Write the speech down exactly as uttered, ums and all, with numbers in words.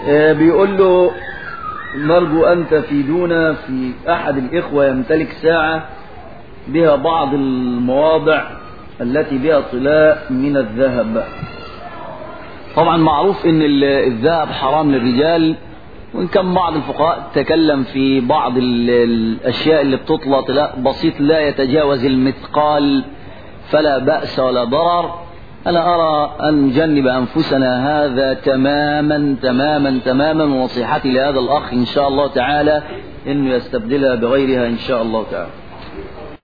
بيقول له نرجو أن تفيدونا في أحد الإخوة يمتلك ساعة بها بعض المواضع التي بها طلاء من الذهب. طبعا معروف ان الذهب حرام للرجال، وان كان بعض الفقهاء تكلم في بعض الاشياء اللي بتطلى طلاء بسيط لا يتجاوز المثقال فلا بأس ولا ضرر. انا ارى ان نجنب انفسنا هذا تماما تماما تماما، ونصيحتي لهذا الاخ ان شاء الله تعالى انه يستبدلها بغيرها ان شاء الله تعالى.